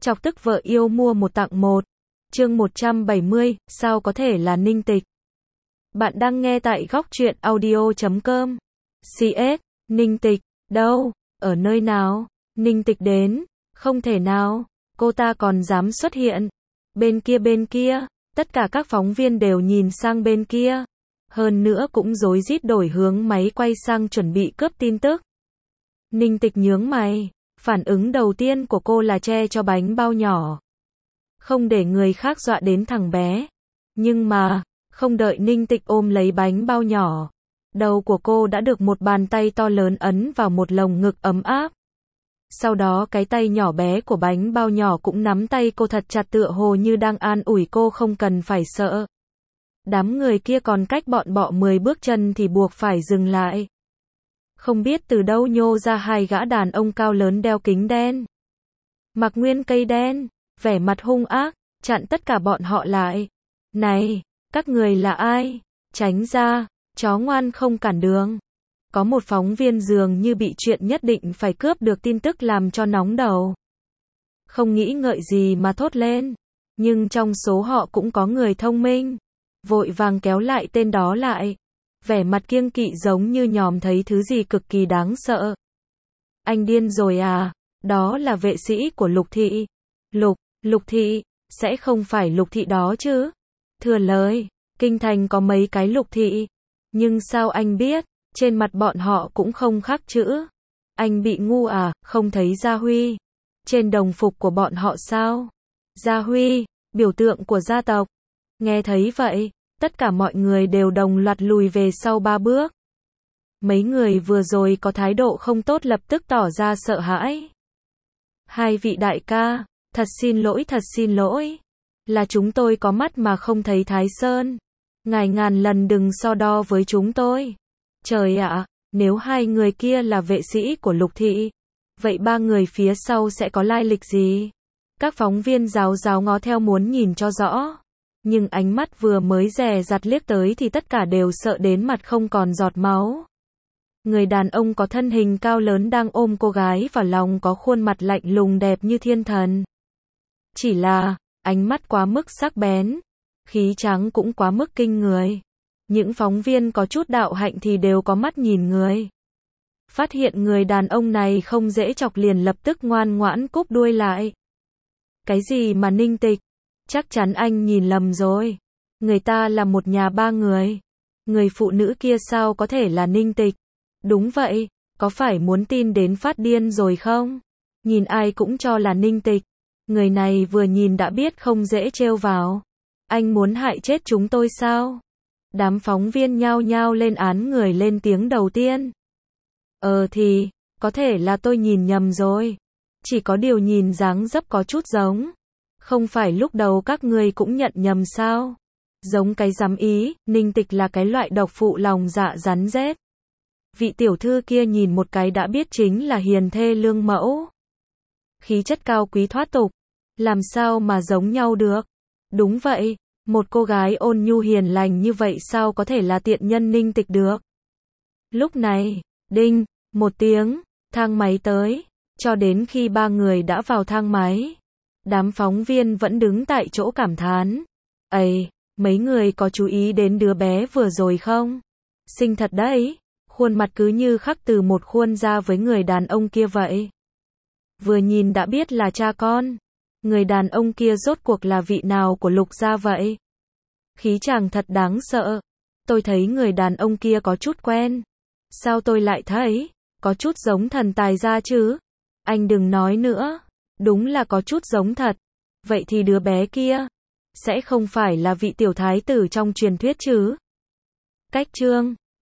Chọc tức vợ yêu mua một tặng một. Chương 170, sao có thể là Ninh Tịch? Bạn đang nghe tại góc truyện audio.com. CS, Ninh Tịch, đâu? Ở nơi nào? Ninh Tịch đến? Không thể nào. Cô ta còn dám xuất hiện. Bên kia, tất cả các phóng viên đều nhìn sang bên kia. Hơn nữa cũng rối rít đổi hướng máy quay sang chuẩn bị cướp tin tức. Ninh Tịch nhướng mày. Phản ứng đầu tiên của cô là che cho bánh bao nhỏ. Không để người khác dọa đến thằng bé. Nhưng mà, không đợi Ninh Tịch ôm lấy bánh bao nhỏ. Đầu của cô đã được một bàn tay to lớn ấn vào một lồng ngực ấm áp. Sau đó cái tay nhỏ bé của bánh bao nhỏ cũng nắm tay cô thật chặt tựa hồ như đang an ủi cô không cần phải sợ. Đám người kia còn cách bọn bọ 10 bước chân thì buộc phải dừng lại. Không biết từ đâu nhô ra hai gã đàn ông cao lớn đeo kính đen. Mặc nguyên cây đen, vẻ mặt hung ác, chặn tất cả bọn họ lại. Này, các người là ai? Tránh ra, chó ngoan không cản đường. Có một phóng viên dường như bị chuyện nhất định phải cướp được tin tức làm cho nóng đầu. Không nghĩ ngợi gì mà thốt lên. Nhưng trong số họ cũng có người thông minh. Vội vàng kéo lại tên đó lại. Vẻ mặt kiêng kỵ giống như nhòm thấy thứ gì cực kỳ đáng sợ. Anh điên rồi à? Đó là vệ sĩ của Lục Thị. Lục Thị, sẽ không phải Lục Thị đó chứ? Thừa lời, kinh thành có mấy cái Lục Thị. Nhưng sao anh biết? Trên mặt bọn họ cũng không khắc chữ. Anh bị ngu à? Không thấy Gia Huy trên đồng phục của bọn họ sao? Gia Huy, biểu tượng của gia tộc. Nghe thấy vậy, tất cả mọi người đều đồng loạt lùi về sau 3 bước. Mấy người vừa rồi có thái độ không tốt lập tức tỏ ra sợ hãi. Hai vị đại ca, thật xin lỗi. Là chúng tôi có mắt mà không thấy Thái Sơn. Ngài ngàn lần đừng so đo với chúng tôi. Trời ạ, nếu hai người kia là vệ sĩ của Lục Thị, vậy 3 người phía sau sẽ có lai lịch gì? Các phóng viên ráo ngó theo muốn nhìn cho rõ. Nhưng ánh mắt vừa mới dè dặt liếc tới thì tất cả đều sợ đến mặt không còn giọt máu. Người đàn ông có thân hình cao lớn đang ôm cô gái vào lòng có khuôn mặt lạnh lùng đẹp như thiên thần. Chỉ là, ánh mắt quá mức sắc bén, khí trắng cũng quá mức kinh người. Những phóng viên có chút đạo hạnh thì đều có mắt nhìn người. Phát hiện người đàn ông này không dễ chọc liền lập tức ngoan ngoãn cúp đuôi lại. Cái gì mà Ninh Tịch? Chắc chắn anh nhìn lầm rồi. Người ta là một nhà 3 người. Người phụ nữ kia sao có thể là Ninh Tịch? Đúng vậy, có phải muốn tin đến phát điên rồi không? Nhìn ai cũng cho là Ninh Tịch. Người này vừa nhìn đã biết không dễ trêu vào. Anh muốn hại chết chúng tôi sao? Đám phóng viên nhao nhao lên án người lên tiếng đầu tiên. Thì, có thể là tôi nhìn nhầm rồi. Chỉ có điều nhìn dáng dấp có chút giống. Không phải lúc đầu các người cũng nhận nhầm sao? Giống cái rắm ý, Ninh Tịch là cái loại độc phụ lòng dạ rắn rết. Vị tiểu thư kia nhìn một cái đã biết chính là hiền thê lương mẫu. Khí chất cao quý thoát tục. Làm sao mà giống nhau được? Đúng vậy, một cô gái ôn nhu hiền lành như vậy sao có thể là tiện nhân Ninh Tịch được? Lúc này, đinh, một tiếng, thang máy tới. Cho đến khi 3 người đã vào thang máy. Đám phóng viên vẫn đứng tại chỗ cảm thán. Mấy người có chú ý đến đứa bé vừa rồi không? Xinh thật đấy. Khuôn mặt cứ như khắc từ một khuôn ra với người đàn ông kia vậy. Vừa nhìn đã biết là cha con. Người đàn ông kia rốt cuộc là vị nào của Lục gia vậy? Khí chàng thật đáng sợ. Tôi thấy người đàn ông kia có chút quen. Sao tôi lại thấy? Có chút giống thần tài gia chứ? Anh đừng nói nữa. Đúng là có chút giống thật. Vậy thì đứa bé kia sẽ không phải là vị tiểu thái tử trong truyền thuyết chứ? Cách chương